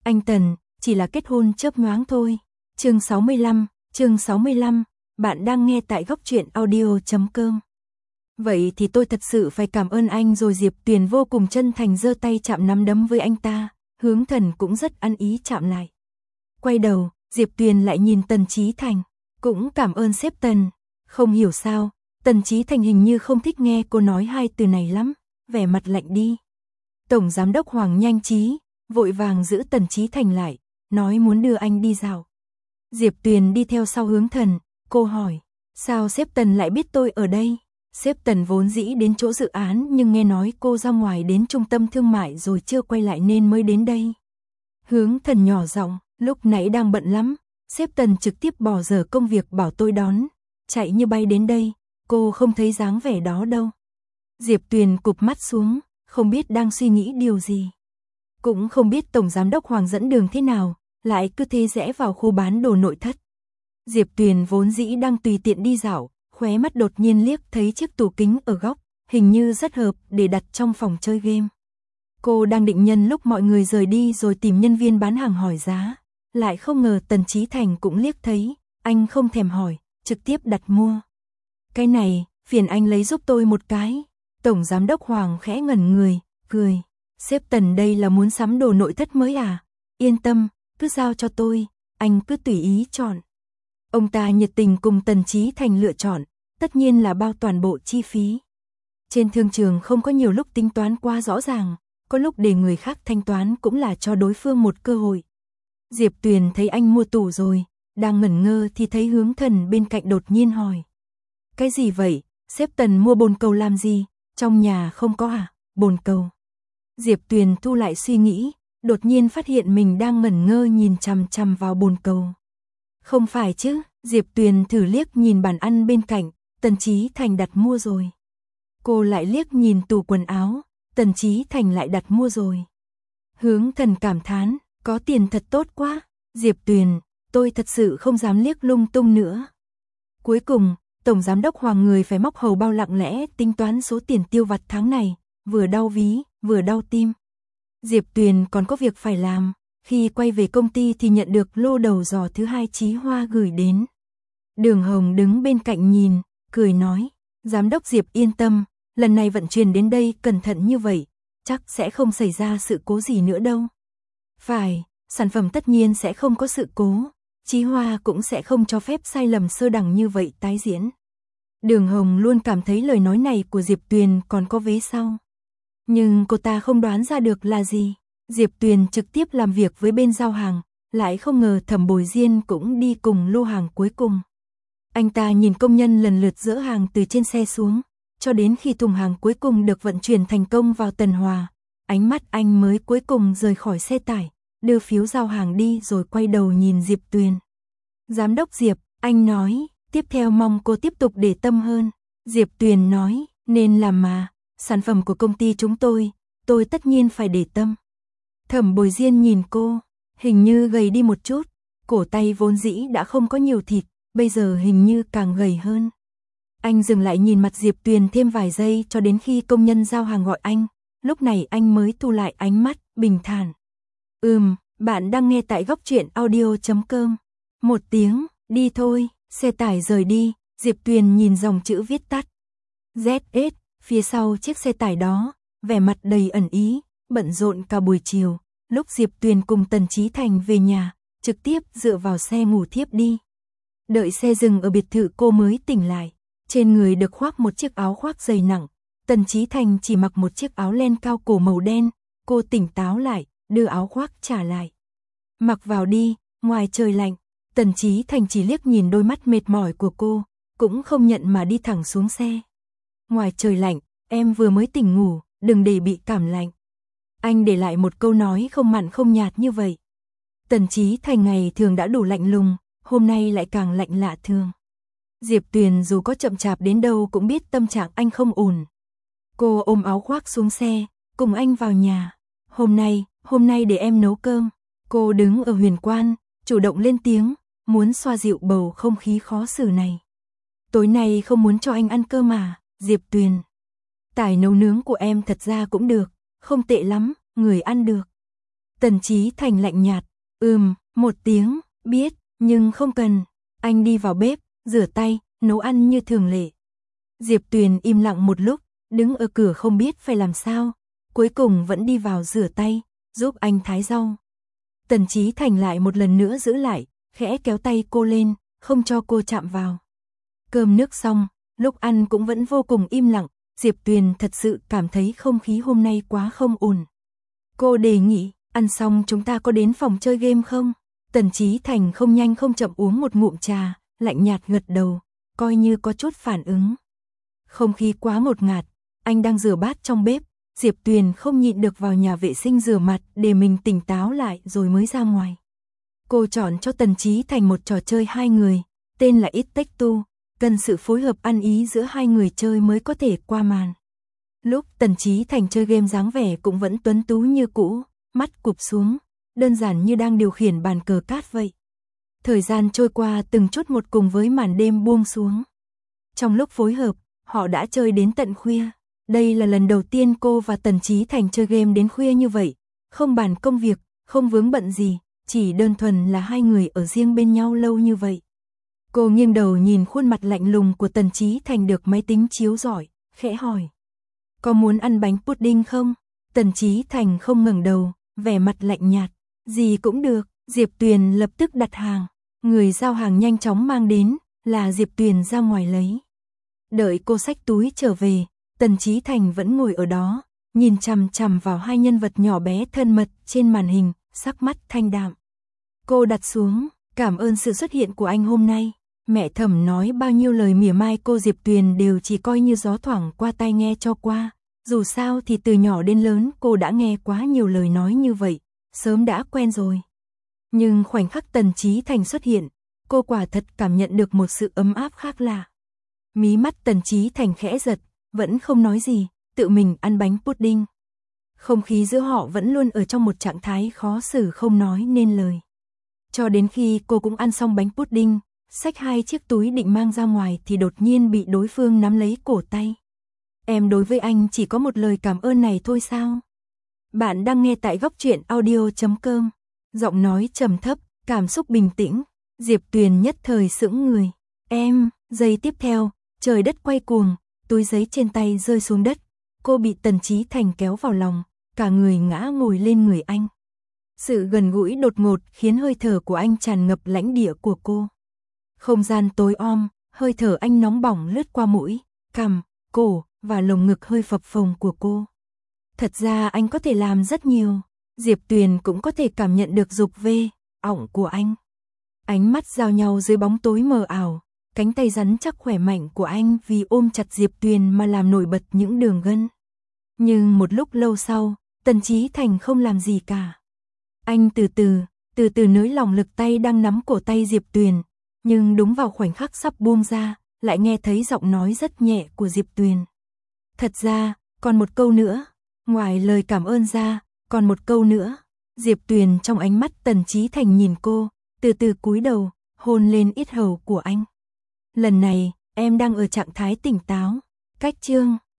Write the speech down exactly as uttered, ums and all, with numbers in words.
Anh Tần, chỉ là kết hôn chớp nhoáng thôi. Chương sáu mươi lăm, chương sáu mươi lăm, bạn đang nghe tại góc truyện audio chấm com. Vậy thì tôi thật sự phải cảm ơn anh rồi. Diệp Tuyền vô cùng chân thành giơ tay chạm nắm đấm với anh ta, Hướng Thần cũng rất ăn ý chạm lại. Quay đầu, Diệp Tuyền lại nhìn Tần Chí Thành, cũng cảm ơn sếp Tần. Không hiểu sao, Tần Chí Thành hình như không thích nghe cô nói hai từ này lắm, vẻ mặt lạnh đi. Tổng giám đốc Hoàng nhanh trí, vội vàng giữ Tần Chí Thành lại, nói muốn đưa anh đi dạo. Diệp Tuyền đi theo sau Hướng Thần, cô hỏi, sao sếp Tần lại biết tôi ở đây? Sếp Tần vốn dĩ đến chỗ dự án nhưng nghe nói cô ra ngoài đến trung tâm thương mại rồi chưa quay lại nên mới đến đây. Hướng Thần nhỏ giọng, lúc nãy đang bận lắm, sếp Tần trực tiếp bỏ dở công việc bảo tôi đón, chạy như bay đến đây, cô không thấy dáng vẻ đó đâu. Diệp Tuyền cụp mắt xuống, không biết đang suy nghĩ điều gì. Cũng không biết Tổng Giám đốc Hoàng dẫn đường thế nào, lại cứ thế rẽ vào khu bán đồ nội thất. Diệp Tuyền vốn dĩ đang tùy tiện đi dạo, khóe mắt đột nhiên liếc thấy chiếc tủ kính ở góc, hình như rất hợp để đặt trong phòng chơi game. Cô đang định nhân lúc mọi người rời đi rồi tìm nhân viên bán hàng hỏi giá, lại không ngờ Tần Chí Thành cũng liếc thấy, anh không thèm hỏi, trực tiếp đặt mua. Cái này, phiền anh lấy giúp tôi một cái. Tổng Giám đốc Hoàng khẽ ngẩn người, cười. Sếp Tần đây là muốn sắm đồ nội thất mới à? Yên tâm, cứ giao cho tôi, anh cứ tùy ý chọn. Ông ta nhiệt tình cùng Tần Chí Thành lựa chọn, tất nhiên là bao toàn bộ chi phí. Trên thương trường không có nhiều lúc tính toán quá rõ ràng, có lúc để người khác thanh toán cũng là cho đối phương một cơ hội. Diệp Tuyền thấy anh mua tủ rồi, đang ngẩn ngơ thì thấy Hướng Thần bên cạnh đột nhiên hỏi. Cái gì vậy, sếp Tần mua bồn cầu làm gì, trong nhà không có à, bồn cầu. Diệp Tuyền thu lại suy nghĩ, đột nhiên phát hiện mình đang ngẩn ngơ nhìn chằm chằm vào bồn cầu. Không phải chứ, Diệp Tuyền thử liếc nhìn bàn ăn bên cạnh, Tần Chí Thành đặt mua rồi. Cô lại liếc nhìn tủ quần áo, Tần Chí Thành lại đặt mua rồi. Hướng Thần cảm thán, có tiền thật tốt quá. Diệp Tuyền, tôi thật sự không dám liếc lung tung nữa. Cuối cùng, Tổng Giám đốc Hoàng người phải móc hầu bao lặng lẽ tính toán số tiền tiêu vặt tháng này, vừa đau ví, vừa đau tim. Diệp Tuyền còn có việc phải làm, khi quay về công ty thì nhận được lô đầu giò thứ hai Chí Hoa gửi đến. Đường Hồng đứng bên cạnh nhìn, cười nói, Giám đốc Diệp yên tâm, lần này vận chuyển đến đây cẩn thận như vậy, chắc sẽ không xảy ra sự cố gì nữa đâu. Phải, sản phẩm tất nhiên sẽ không có sự cố, Chí Hoa cũng sẽ không cho phép sai lầm sơ đẳng như vậy tái diễn. Đường Hồng luôn cảm thấy lời nói này của Diệp Tuyền còn có vế sau. Nhưng cô ta không đoán ra được là gì. Diệp Tuyền trực tiếp làm việc với bên giao hàng, lại không ngờ Thẩm Bồi Diên cũng đi cùng lô hàng cuối cùng. Anh ta nhìn công nhân lần lượt dỡ hàng từ trên xe xuống, cho đến khi thùng hàng cuối cùng được vận chuyển thành công vào Tần Hòa, ánh mắt anh mới cuối cùng rời khỏi xe tải, đưa phiếu giao hàng đi rồi quay đầu nhìn Diệp Tuyền. Giám đốc Diệp, anh nói, tiếp theo mong cô tiếp tục để tâm hơn. Diệp Tuyền nói, nên làm mà, sản phẩm của công ty chúng tôi, tôi tất nhiên phải để tâm. Thẩm Bồi Diên nhìn cô, hình như gầy đi một chút, cổ tay vốn dĩ đã không có nhiều thịt, bây giờ hình như càng gầy hơn. Anh dừng lại nhìn mặt Diệp Tuyền thêm vài giây cho đến khi công nhân giao hàng gọi anh, lúc này anh mới thu lại ánh mắt, bình thản. Ừm, bạn đang nghe tại góc truyện audio chấm com. Một tiếng, đi thôi, xe tải rời đi, Diệp Tuyền nhìn dòng chữ viết tắt. Z S, phía sau chiếc xe tải đó, vẻ mặt đầy ẩn ý, bận rộn cả buổi chiều, lúc Diệp Tuyền cùng Tần Chí Thành về nhà, trực tiếp dựa vào xe ngủ thiếp đi. Đợi xe dừng ở biệt thự cô mới tỉnh lại, trên người được khoác một chiếc áo khoác dày nặng, Tần Chí Thành chỉ mặc một chiếc áo len cao cổ màu đen, cô tỉnh táo lại, đưa áo khoác trả lại. Mặc vào đi, ngoài trời lạnh, Tần Chí Thành chỉ liếc nhìn đôi mắt mệt mỏi của cô, cũng không nhận mà đi thẳng xuống xe. Ngoài trời lạnh, em vừa mới tỉnh ngủ, đừng để bị cảm lạnh. Anh để lại một câu nói không mặn không nhạt như vậy. Tần Chí Thành ngày thường đã đủ lạnh lùng, hôm nay lại càng lạnh lạ thường. Diệp Tuyền dù có chậm chạp đến đâu cũng biết tâm trạng anh không ổn. Cô ôm áo khoác xuống xe, cùng anh vào nhà. Hôm nay, hôm nay để em nấu cơm. Cô đứng ở huyền quan, chủ động lên tiếng, muốn xoa dịu bầu không khí khó xử này. Tối nay không muốn cho anh ăn cơm à, Diệp Tuyền. Tài nấu nướng của em thật ra cũng được, không tệ lắm, người ăn được. Tần Chí Thành lạnh nhạt, ừm, một tiếng, biết, nhưng không cần. Anh đi vào bếp, rửa tay, nấu ăn như thường lệ. Diệp Tuyền im lặng một lúc, đứng ở cửa không biết phải làm sao, cuối cùng vẫn đi vào rửa tay, giúp anh thái rau. Tần Chí Thành lại một lần nữa giữ lại, khẽ kéo tay cô lên, không cho cô chạm vào. Cơm nước xong, lúc ăn cũng vẫn vô cùng im lặng, Diệp Tuyền thật sự cảm thấy không khí hôm nay quá không ổn. Cô đề nghị, ăn xong chúng ta có đến phòng chơi game không? Tần Chí Thành không nhanh không chậm uống một ngụm trà, lạnh nhạt gật đầu, coi như có chút phản ứng. Không khí quá ngột ngạt, anh đang rửa bát trong bếp, Diệp Tuyền không nhịn được vào nhà vệ sinh rửa mặt để mình tỉnh táo lại rồi mới ra ngoài. Cô chọn cho Tần Chí Thành một trò chơi hai người, tên là It Take Two, cần sự phối hợp ăn ý giữa hai người chơi mới có thể qua màn. Lúc Tần Chí Thành chơi game dáng vẻ cũng vẫn tuấn tú như cũ, mắt cụp xuống, đơn giản như đang điều khiển bàn cờ cát vậy. Thời gian trôi qua từng chút một cùng với màn đêm buông xuống. Trong lúc phối hợp, họ đã chơi đến tận khuya. Đây là lần đầu tiên cô và Tần Chí Thành chơi game đến khuya như vậy, không bàn công việc, không vướng bận gì, chỉ đơn thuần là hai người ở riêng bên nhau lâu như vậy. Cô nghiêng đầu nhìn khuôn mặt lạnh lùng của Tần Chí Thành được máy tính chiếu rọi, khẽ hỏi. Có muốn ăn bánh pudding không? Tần Chí Thành không ngẩng đầu, vẻ mặt lạnh nhạt. Gì cũng được, Diệp Tuyền lập tức đặt hàng. Người giao hàng nhanh chóng mang đến, là Diệp Tuyền ra ngoài lấy. Đợi cô xách túi trở về, Tần Chí Thành vẫn ngồi ở đó, nhìn chằm chằm vào hai nhân vật nhỏ bé thân mật trên màn hình, sắc mắt thanh đạm. Cô đặt xuống, cảm ơn sự xuất hiện của anh hôm nay. Mẹ Thẩm nói bao nhiêu lời mỉa mai cô Diệp Tuyền đều chỉ coi như gió thoảng qua tai nghe cho qua. Dù sao thì từ nhỏ đến lớn cô đã nghe quá nhiều lời nói như vậy, sớm đã quen rồi. Nhưng khoảnh khắc Tần Chí Thành xuất hiện, cô quả thật cảm nhận được một sự ấm áp khác lạ. Mí mắt Tần Chí Thành khẽ giật, vẫn không nói gì, tự mình ăn bánh pudding. Không khí giữa họ vẫn luôn ở trong một trạng thái khó xử không nói nên lời. Cho đến khi cô cũng ăn xong bánh pudding, xách hai chiếc túi định mang ra ngoài thì đột nhiên bị đối phương nắm lấy cổ tay. Em đối với anh chỉ có một lời cảm ơn này thôi sao? Bạn đang nghe tại góc truyện audio chấm com. Giọng nói trầm thấp, cảm xúc bình tĩnh. Diệp Tuyền nhất thời sững người. Em, giây tiếp theo, trời đất quay cuồng, túi giấy trên tay rơi xuống đất. Cô bị Tần Chí Thành kéo vào lòng, cả người ngã ngồi lên người anh. Sự gần gũi đột ngột khiến hơi thở của anh tràn ngập lãnh địa của cô. Không gian tối om, hơi thở anh nóng bỏng lướt qua mũi, cằm, cổ và lồng ngực hơi phập phồng của cô. Thật ra anh có thể làm rất nhiều, Diệp Tuyền cũng có thể cảm nhận được dục vê, ỏng của anh. Ánh mắt giao nhau dưới bóng tối mờ ảo, cánh tay rắn chắc khỏe mạnh của anh vì ôm chặt Diệp Tuyền mà làm nổi bật những đường gân. Nhưng một lúc lâu sau, Tần Chí Thành không làm gì cả. Anh từ từ, từ từ nới lỏng lực tay đang nắm cổ tay Diệp Tuyền, nhưng đúng vào khoảnh khắc sắp buông ra, lại nghe thấy giọng nói rất nhẹ của Diệp Tuyền. Thật ra, còn một câu nữa, ngoài lời cảm ơn ra, còn một câu nữa. Diệp Tuyền trong ánh mắt Tần Chí Thành nhìn cô, từ từ cúi đầu, hôn lên yết hầu của anh. Lần này, em đang ở trạng thái tỉnh táo. Cách chương